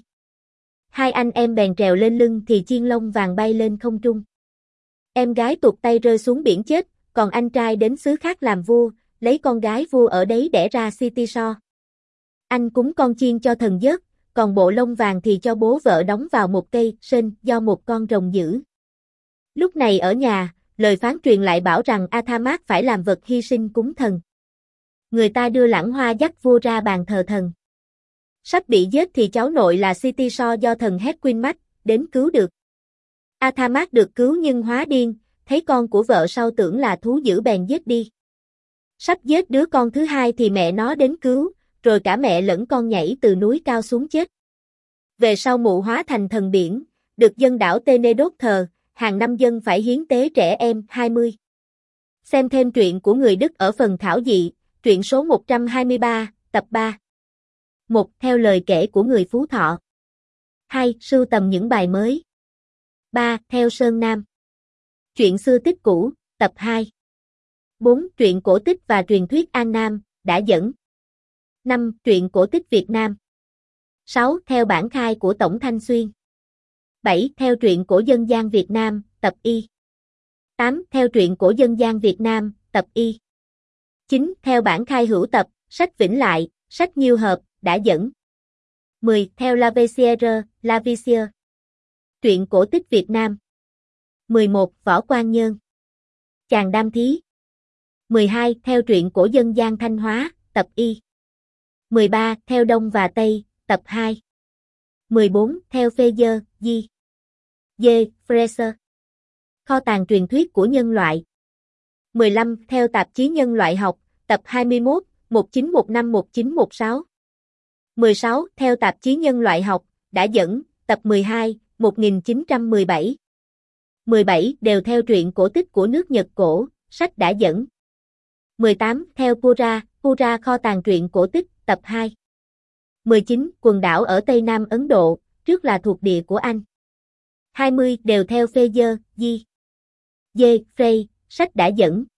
2 anh em bèn trèo lên lưng thì chiên lông vàng bay lên không trung. Em gái tuột tay rơi xuống biển chết, còn anh trai đến xứ khác làm vua, lấy con gái vua ở đấy đẻ ra Citiso. Anh cúng con chiên cho thần giấc, còn bộ lông vàng thì cho bố vợ đóng vào một cây sên do một con rồng giữ. Lúc này ở nhà, lời phán truyền lại bảo rằng Athamas phải làm vật hy sinh cúng thần. Người ta đưa lẵng hoa dắt vua ra bàn thờ thần. Sắp bị giết thì cháu nội là Citiso do thần Hequinmax đến cứu được. Athamas được cứu nhưng hóa điên, thấy con của vợ sau tưởng là thú dữ bèn giết đi. Sắp giết đứa con thứ 2 thì mẹ nó đến cứu, rồi cả mẹ lẫn con nhảy từ núi cao xuống chết. Về sau mụ hóa thành thần biển, được dân đảo Tene đốt thờ, hàng năm dân phải hiến tế trẻ em 20. Xem thêm truyện của người Đức ở phần thảo dị, truyện số 123, tập 3. 1. Theo lời kể của người Phú Thọ. 2. Sưu tầm những bài mới. 3. Theo Sơn Nam. Truyện xưa tích cũ, tập 2. 4. Truyện cổ tích và truyền thuyết An Nam, đã dẫn. 5. Truyện cổ tích Việt Nam. 6. Theo bản khai của Tổng Thanh Xuyên. 7. Theo truyện cổ dân gian Việt Nam, tập Y. 8. Theo truyện cổ dân gian Việt Nam, tập Y. 9. Theo bản khai hữu tập, sách Vĩnh Lại, sách Nhiêu Hợp, đã dẫn. 10. Theo Lavisière. Truyện cổ tích Việt Nam. 11. Võ Quan Nhơn. Chàng Đam Thí. 12. Theo truyện cổ dân gian Thanh Hóa, tập Y. 13. Theo Đông và Tây, tập 2. 14. Theo Fraser, J. Fraser. Kho tàng truyền thuyết của nhân loại. 15. Theo tạp chí Nhân loại học, tập 21, 1915-1916. 16. Theo tạp chí Nhân loại học, đã dẫn, tập 12, 1917. 17. Đều theo truyện cổ tích của nước Nhật cổ, sách đã dẫn. 18. Theo Pura kho tàng truyện cổ tích, tập 2. 19. Quần đảo ở Tây Nam Ấn Độ, trước là thuộc địa của Anh. 20. Đều theo Fraser, J. Frey, sách đã dẫn.